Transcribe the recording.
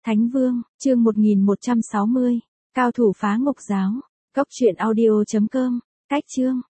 Thánh Vương, chương 1160, cao thủ phá ngục giáo. Góc truyện audio.com, cách chương.